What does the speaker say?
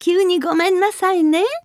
急にごめんなさいね。